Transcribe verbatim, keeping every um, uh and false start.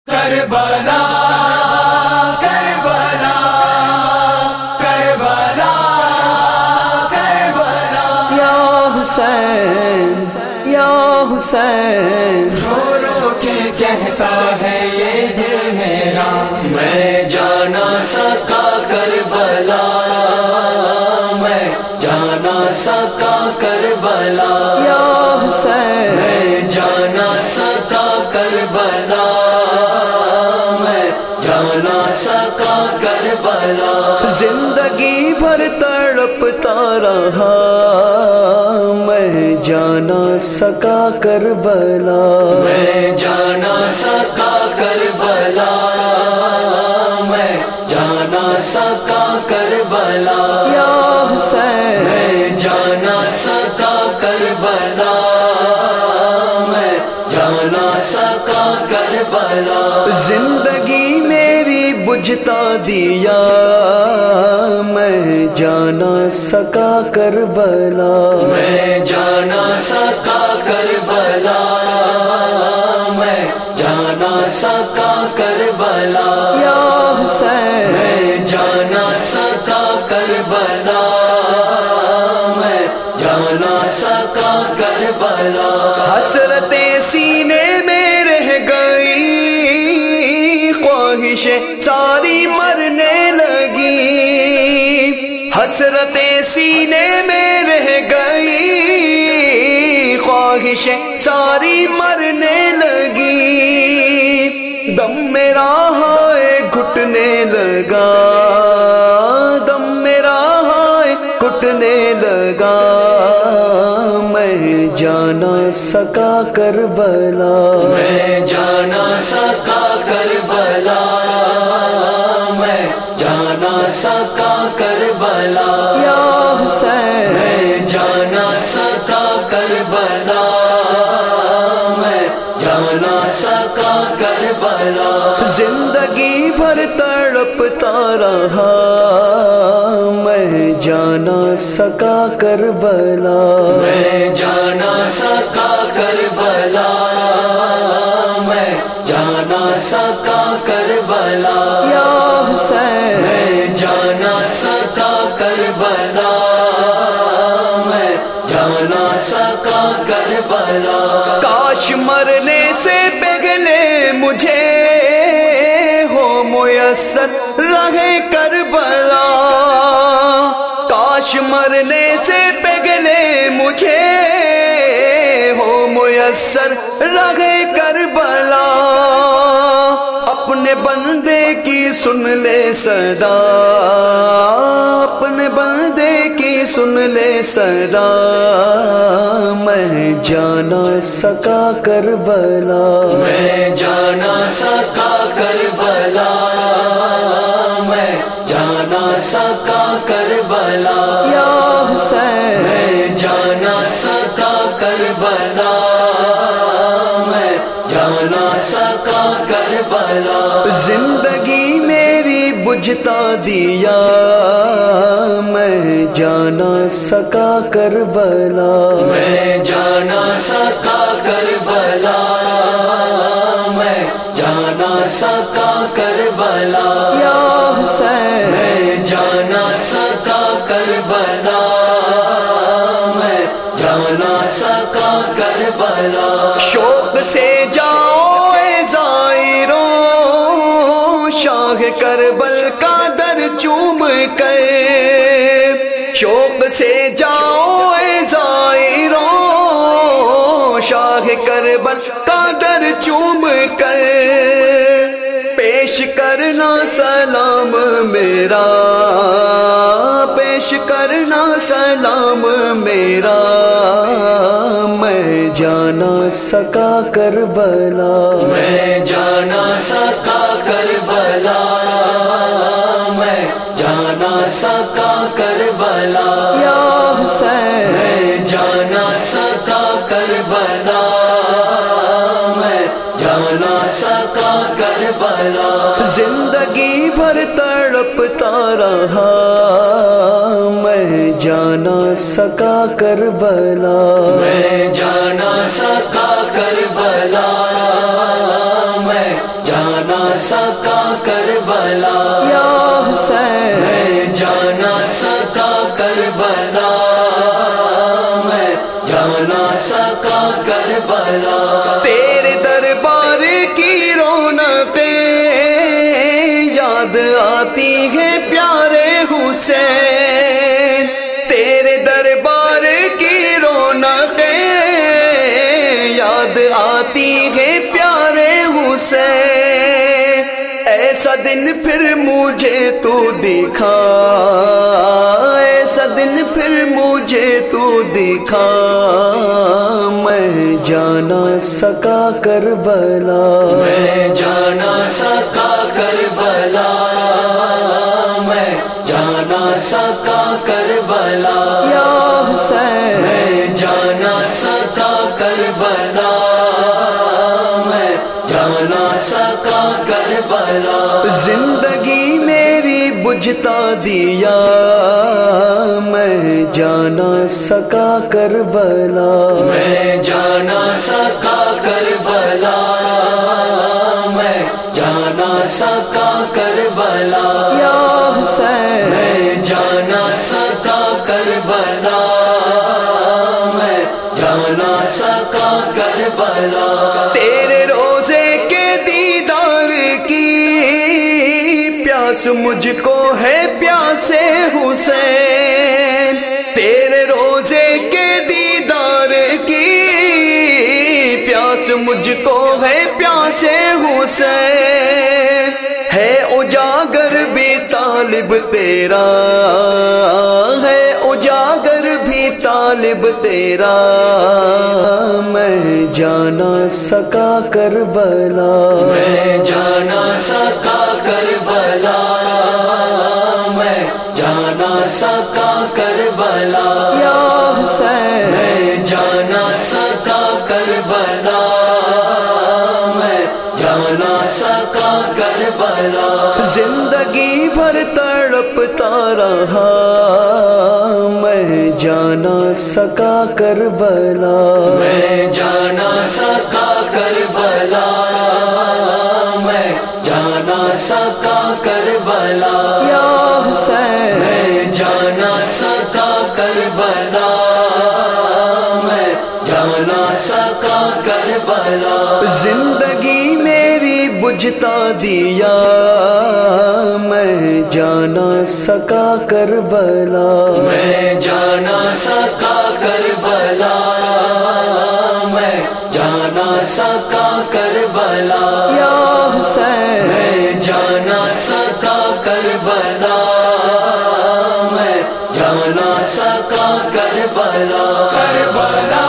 کربلا کربلا کربلا کربلا یا حسین یا حسین رو رو کے کہتا ہے یہ دل میرا، میں جانا سکا کربلا، میں جانا سکا کربلا یا حسین، میں جانا سکا کربلا، میں جانا سکا کربلا، زندگی بھر تڑپتا رہا میں جانا سکا کربلا، میں جانا سکا کربلا، میں جانا سکا کربلا یا حسین، میں جانا سکا کربلا، میں جانا سکا کربلا، زندگی میری بجھتا دیا میں جانا سکا کربلا، میں جانا سکا کربلا، میں جانا سکا کربلا یا حسین، میں جانا سکا کربلا، میں جانا سکا کربلا، حسرتیں سینے میں رہ گئی، خواہشیں ساری مرنے لگی، حسرتیں سینے میں رہ گئی، خواہشیں ساری مرنے لگی، دم میرا ہائے گھٹنے لگا، دم میرا ہائے گھٹنے لگا، میں جانا سکا کربلا، میں جانا سکا کربلا، میں جانا سکا کربلا یا حسین، میں جانا سکا کربلا، میں جانا سکا کربلا، زندگی بھر تڑپتا رہا میں جانا سکا کربلا، میں جانا سکا کربلا، میں جانا سکا کربلا یا حسین، میں جانا سکا کربلا، میں جانا سکا کربلا، کاش مرنے سے پہلے مجھے ہو میسر رہے کربلا، کاش مرنے سے پہلے مجھے ہو میسر رہے کربلا، اپنے بندے کی سن لے صدا، اپنے بندے کی سن لے صدا، میں جانا سکا کربلا، میں جانا سکا کربلا، میں جانا سکا کربلا یا حسین، میں جانا سکا کربلا، میں جانا سکا کربلا، زندگی میری بجھتا دیا میں جانا سکا کربلا، میں جانا سکا کربلا، میں جانا سکا کربلا یا حسین، میں جانا سکا کربلا، میں جانا سکا کربلا، شوق سے جاؤ اے زائروں شاہ کربل کا در چوم کر، شوق سے جاؤ اے زائروں شاہ کربل کا در چوم کر، پیش کرنا سلام میرا، پیش کرنا سلام میرا، میں جانا سکا کربلا، میں جانا سکا کربلا، میں جانا سکا کربلا یا حسین، میں جانا سکا کربلا، میں جانا سکا کربلا، زندگی بھر تڑپتا رہا میں جانا سکا کربلا، میں جانا سکا کربلا، میں جانا کربلا، تیرے دربار کی رونقیں یاد آتی ہیں پیارے حسین، تیرے دربار کی رونقیں یاد آتی ہیں پیارے حسین، ایسا دن پھر مجھے تو دکھا، ایسا دن پھر مجھے تو دکھا، میں جانا سکا کربلا، میں جانا سکا کربلا، میں جانا سکا کربلا، یا حسین میں جانا سکا کربلا، میں جانا سکا کربلا، زندگی میری بجھتا دیا، میں جانا سکا کربلا، میں جانا سکا کربلا، میں جانا سکا کربلا، یا حسین میں جانا سکا کربلا، میں جانا سکا کربلا، تیرے روزے کے دیدار کی پیاس مجھ کو ہے پیاسے حسین، تیرے روزے کے دیدار کی پیاس مجھ کو ہے پیاسے حسین، ہے اجاگر بھی طالب تیرا، ہے اجاگر بھی طالب تیرا، میں جانا سکا کربلا، میں جانا سکا کربلا، میں جانا سکا کربلا، یا حسین میں جانا سکا کربلا، میں جانا سکا کربلا، زندگی بھر تڑپتا رہا، میں جانا سکا کربلا، میں جانا سکا کربلا، میں جانا سکا کربلا، یا حسین میں جانا سکا کربلا، میں جانا سکا کربلا، زندگی میری بجھتا دیا، میں جانا سکا کربلا، میں جانا سکا کربلا، میں جانا سکا کربلا، یا حسین میں جانا سکا کربلا، میں جانا سکا کربلا، کربلا